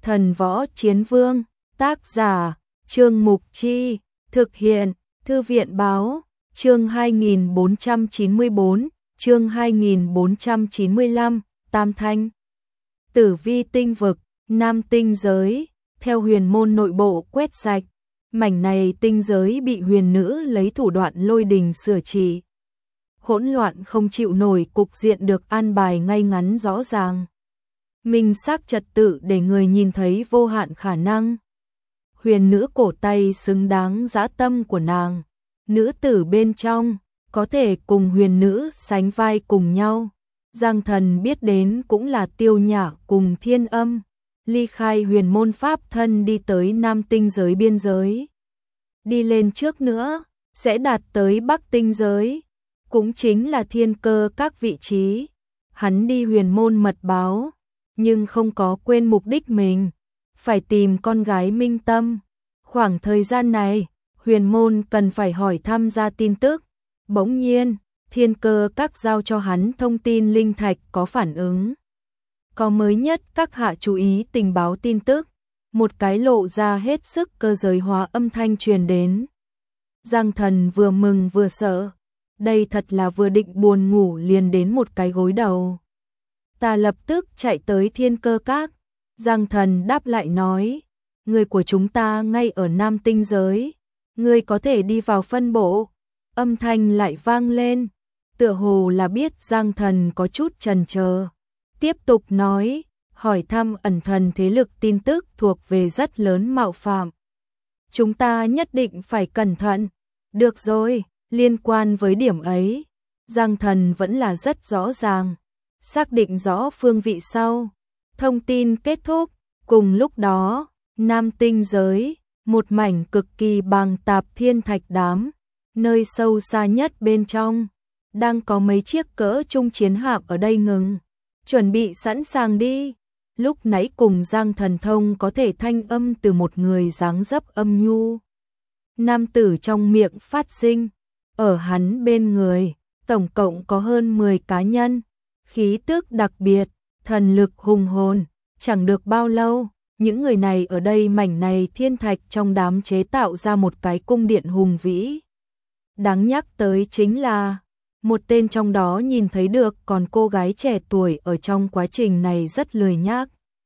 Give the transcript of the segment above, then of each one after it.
Thần Võ Chiến Vương, tác giả, Trương Mục Chi, thực hiện, Thư viện Báo, chương 2494, chương 2495, Tam Thanh. Tử vi tinh vực, Nam tinh giới, theo huyền môn nội bộ quét sạch, mảnh này tinh giới bị huyền nữ lấy thủ đoạn lôi đình sửa trị. Hỗn loạn không chịu nổi, cục diện được an bài ngay ngắn rõ ràng. Minh xác trật tự để người nhìn thấy vô hạn khả năng. Huyền nữ cổ tay xứng đáng dã tâm của nàng. Nữ tử bên trong, có thể cùng huyền nữ sánh vai cùng nhau. Giang Thần biết đến cũng là Tiêu Nhã cùng Thiên Âm. Ly khai huyền môn pháp thân đi tới Nam tinh giới biên giới. Đi lên trước nữa, sẽ đạt tới Bắc tinh giới. Cũng chính là thiên cơ các vị trí. Hắn đi huyền môn mật báo, nhưng không có quên mục đích mình. Phải tìm con gái Minh Tâm. Khoảng thời gian này, huyền môn cần phải hỏi thăm ra tin tức. Bỗng nhiên, thiên cơ các giao cho hắn thông tin linh thạch có phản ứng. Có mới nhất các hạ chú ý tình báo tin tức. Một cái lộ ra hết sức cơ giới hóa âm thanh truyền đến. Giang Thần vừa mừng vừa sợ. Đây thật là vừa định buồn ngủ liền đến một cái gối đầu. Ta lập tức chạy tới thiên cơ các. Giang Thần đáp lại nói. Người của chúng ta ngay ở Nam tinh giới. Người có thể đi vào phân bộ. Âm thanh lại vang lên. Tựa hồ là biết Giang Thần có chút chần chờ. Tiếp tục nói. Hỏi thăm ẩn thần thế lực tin tức thuộc về rất lớn mạo phạm. Chúng ta nhất định phải cẩn thận. Được rồi, liên quan với điểm ấy, Giang Thần vẫn là rất rõ ràng. Xác định rõ phương vị sau. Thông tin kết thúc. Cùng lúc đó, Nam tinh giới, một mảnh cực kỳ bàng tạp thiên thạch đám. Nơi sâu xa nhất bên trong, đang có mấy chiếc cỡ trung chiến hạm ở đây ngừng. Chuẩn bị sẵn sàng đi. Lúc nãy cùng Giang Thần thông có thể thanh âm từ một người dáng dấp âm nhu. Nam tử trong miệng phát sinh. Ở hắn bên người, tổng cộng có hơn 10 cá nhân. Khí tức đặc biệt, thần lực hùng hồn. Chẳng được bao lâu, những người này ở đây mảnh này thiên thạch trong đám chế tạo ra một cái cung điện hùng vĩ. Đáng nhắc tới chính là, một tên trong đó nhìn thấy được còn cô gái trẻ tuổi ở trong quá trình này rất lười nhác.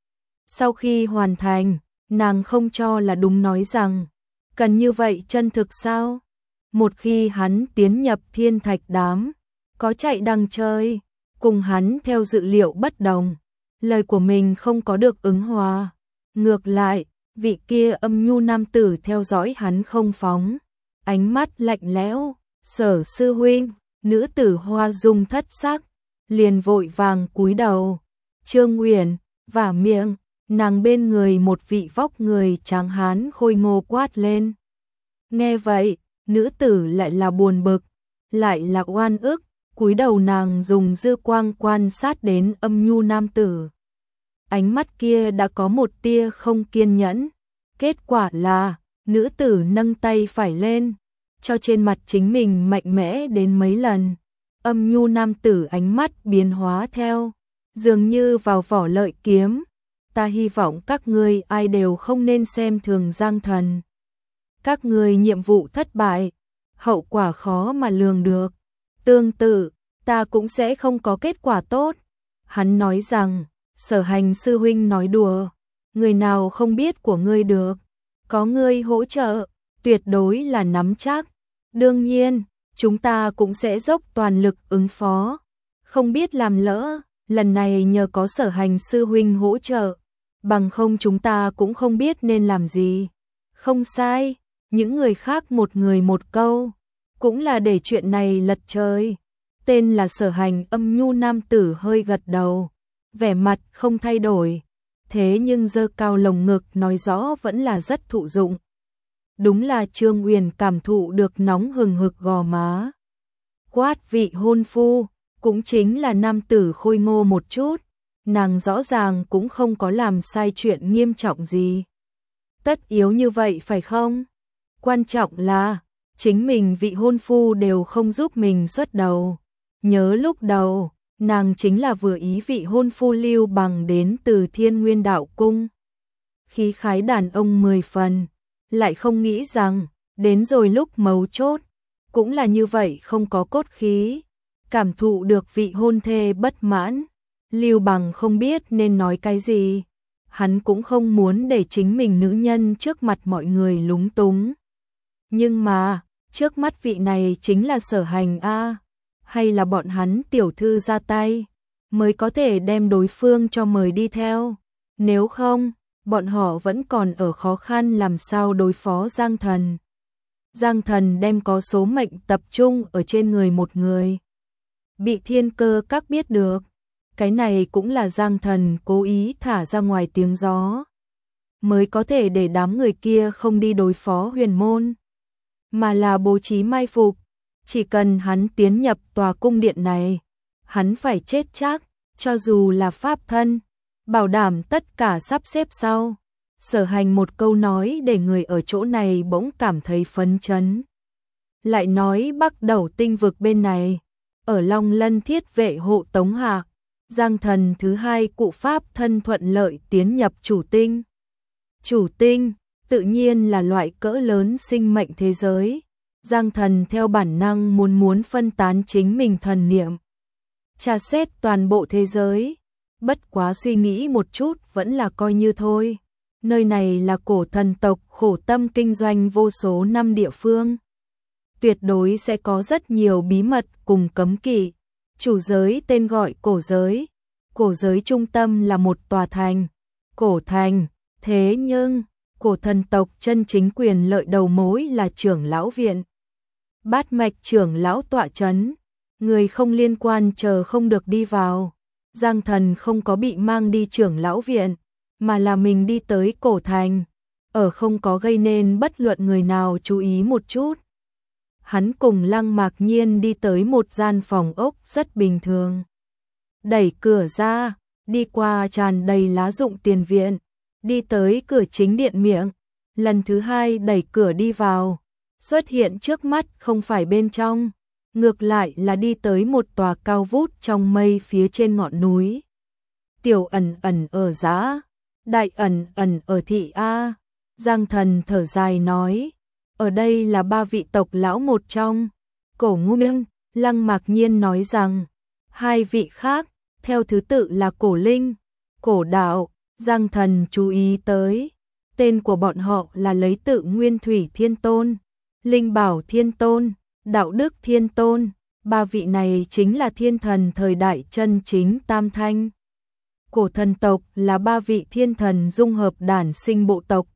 Sau khi hoàn thành, nàng không cho là đúng nói rằng, cần như vậy chân thực sao? Một khi hắn tiến nhập thiên thạch đám, có chạy đằng trời, cùng hắn theo dự liệu bất đồng. Lời của mình không có được ứng hòa. Ngược lại, vị kia âm nhu nam tử theo dõi hắn không phóng. Ánh mắt lạnh lẽo. Sở sư huynh, nữ tử hoa dung thất sắc, liền vội vàng cúi đầu. Trương Uyển vả miệng, nàng bên người một vị vóc người tráng hán khôi ngô quát lên. Nghe vậy, nữ tử lại là buồn bực, lại là oan ức, cúi đầu nàng dùng dư quang quan sát đến âm nhu nam tử. Ánh mắt kia đã có một tia không kiên nhẫn. Kết quả là, nữ tử nâng tay phải lên, cho trên mặt chính mình mạnh mẽ đến mấy lần. Âm nhu nam tử ánh mắt biến hóa theo, dường như vào vỏ lợi kiếm. Ta hy vọng các ngươi ai đều không nên xem thường Giang Thần. Các ngươi nhiệm vụ thất bại, hậu quả khó mà lường được. Tương tự, ta cũng sẽ không có kết quả tốt. Hắn nói rằng, Sở Hành sư huynh nói đùa, người nào không biết của ngươi được. Có ngươi hỗ trợ, tuyệt đối là nắm chắc. Đương nhiên, chúng ta cũng sẽ dốc toàn lực ứng phó. Không biết làm lỡ, lần này nhờ có Sở Hành sư huynh hỗ trợ, bằng không chúng ta cũng không biết nên làm gì. Không sai, những người khác một người một câu, cũng là để chuyện này lật trời. Tên là Sở Hành âm nhu nam tử hơi gật đầu, vẻ mặt không thay đổi. Thế nhưng giơ cao lồng ngực nói rõ vẫn là rất thụ dụng. Đúng là Trương Uyển cảm thụ được nóng hừng hực gò má. Quát vị hôn phu, cũng chính là nam tử khôi ngô một chút. Nàng rõ ràng cũng không có làm sai chuyện nghiêm trọng gì. Tất yếu như vậy phải không? Quan trọng là, chính mình vị hôn phu đều không giúp mình xuất đầu. Nhớ lúc đầu, nàng chính là vừa ý vị hôn phu Lưu Bằng đến từ Thiên Nguyên Đạo Cung. khí khái đàn ông 10 phần, lại không nghĩ rằng, đến rồi lúc mấu chốt, cũng là như vậy không có cốt khí, cảm thụ được vị hôn thê bất mãn, Lưu Bằng không biết nên nói cái gì, hắn cũng không muốn để chính mình nữ nhân trước mặt mọi người lúng túng. Nhưng mà, trước mắt vị này chính là Sở Hành a, hay là bọn hắn tiểu thư ra tay, mới có thể đem đối phương cho mời đi theo, nếu không, bọn họ vẫn còn ở khó khăn làm sao đối phó Giang Thần. Giang Thần đem có số mệnh tập trung ở trên người một người. Bị Thiên Cơ Các biết được, cái này cũng là Giang Thần cố ý thả ra ngoài tiếng gió, mới có thể để đám người kia không đi đối phó Huyền Môn, mà là bố trí mai phục, chỉ cần hắn tiến nhập tòa cung điện này, hắn phải chết chắc, cho dù là pháp thân, bảo đảm tất cả sắp xếp sau. Sở Hành một câu nói để người ở chỗ này bỗng cảm thấy phấn chấn. Lại nói Bắc Đầu tinh vực bên này, ở Long Lân thiết vệ hộ tống hạ, Giang Thần thứ hai cụ pháp thân thuận lợi tiến nhập chủ tinh. Chủ tinh, tự nhiên là loại cỡ lớn sinh mệnh thế giới. Giang Thần theo bản năng muốn phân tán chính mình thần niệm, tra xét toàn bộ thế giới, bất quá suy nghĩ một chút vẫn là coi như thôi. Nơi này là cổ thần tộc khổ tâm kinh doanh vô số năm địa phương. Tuyệt đối sẽ có rất nhiều bí mật cùng cấm kỵ. Chủ giới tên gọi cổ giới. Cổ giới trung tâm là một tòa thành. Cổ thành, thế nhưng, cổ thần tộc chân chính quyền lợi đầu mối là trưởng lão viện. Bát mạch trưởng lão tọa chấn. Người không liên quan chờ không được đi vào. Giang Thần không có bị mang đi trưởng lão viện, mà là mình đi tới cổ thành, ở không có gây nên bất luận người nào chú ý một chút. Hắn cùng Lăng Mạc Nhiên đi tới một gian phòng ốc rất bình thường. Đẩy cửa ra, đi qua tràn đầy lá rụng tiền viện, đi tới cửa chính điện miệng, lần thứ hai đẩy cửa đi vào, xuất hiện trước mắt không phải bên trong, ngược lại là đi tới một tòa cao vút trong mây phía trên ngọn núi. Tiểu ẩn ẩn ở Dã, đại ẩn ẩn ở thị A. Giang Thần thở dài nói, ở đây là ba vị tộc lão một trong. Cổ Ngu Miên, Lăng Mạc Nhiên nói rằng, hai vị khác, theo thứ tự là Cổ Linh, Cổ Đạo. Giang Thần chú ý tới, tên của bọn họ là lấy tự Nguyên Thủy Thiên Tôn, Linh Bảo Thiên Tôn, Đạo Đức Thiên Tôn. Ba vị này chính là thiên thần thời đại chân chính tam thanh. Cổ thần tộc là ba vị thiên thần dung hợp đản sinh bộ tộc.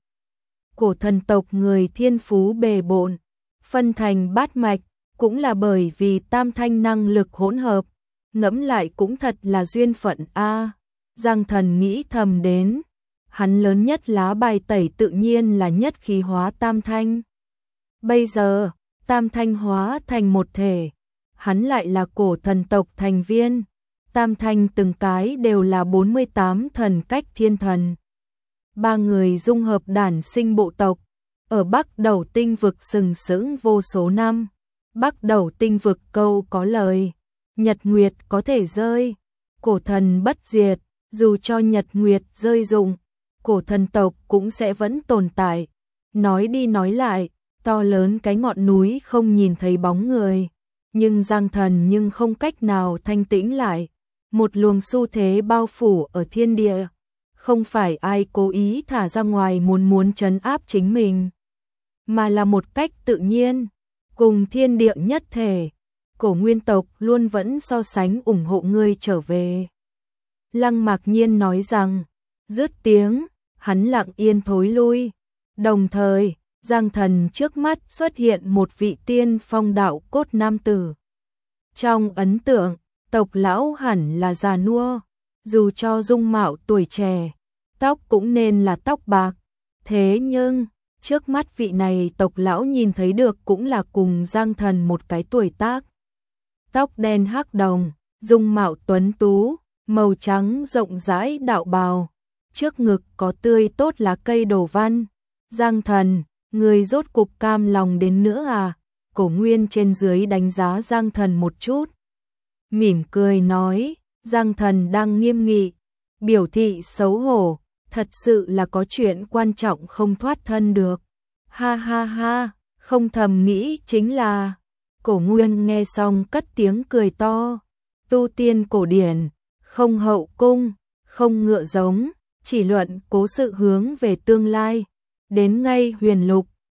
Cổ thần tộc người thiên phú bề bộn, phân thành bát mạch, cũng là bởi vì tam thanh năng lực hỗn hợp. Ngẫm lại cũng thật là duyên phận a. Giang Thần nghĩ thầm đến, hắn lớn nhất lá bài tẩy tự nhiên là nhất khí hóa tam thanh. Bây giờ, tam thanh hóa thành một thể, hắn lại là cổ thần tộc thành viên. Tam thanh từng cái đều là 48 thần cách thiên thần. Ba người dung hợp đản sinh bộ tộc, ở Bắc Đầu tinh vực sừng sững vô số năm. Bắc Đầu tinh vực câu có lời, nhật nguyệt có thể rơi, cổ thần bất diệt, dù cho nhật nguyệt rơi rụng, cổ thần tộc cũng sẽ vẫn tồn tại. Nói đi nói lại, to lớn cái ngọn núi không nhìn thấy bóng người, nhưng Giang Thần nhưng không cách nào thanh tĩnh lại. Một luồng xu thế bao phủ ở thiên địa, không phải ai cố ý thả ra ngoài muốn trấn áp chính mình, mà là một cách tự nhiên, cùng thiên địa nhất thể. Cổ nguyên tộc luôn vẫn so sánh ủng hộ ngươi trở về. Lăng Mạc Nhiên nói rằng, dứt tiếng, hắn lặng yên thối lui. Đồng thời, Giang Thần trước mắt xuất hiện một vị tiên phong đạo cốt nam tử. Trong ấn tượng, tộc lão hẳn là già nua, dù cho dung mạo tuổi trẻ, tóc cũng nên là tóc bạc. Thế nhưng, trước mắt vị này tộc lão nhìn thấy được cũng là cùng Giang Thần một cái tuổi tác. Tóc đen hắc đồng, dung mạo tuấn tú, màu trắng rộng rãi đạo bào, trước ngực có tươi tốt lá cây đồ văn. Giang Thần, người rốt cục cam lòng đến nữa à? Cổ Nguyên trên dưới đánh giá Giang Thần một chút, mỉm cười nói. Giang Thần đang nghiêm nghị, biểu thị xấu hổ, thật sự là có chuyện quan trọng không thoát thân được. Ha ha ha, không thầm nghĩ chính là. Cổ Nguyên nghe xong cất tiếng cười to. Tu tiên cổ điển, không hậu cung, không ngựa giống, chỉ luận cố sự hướng về tương lai. Đến ngay huyền lục,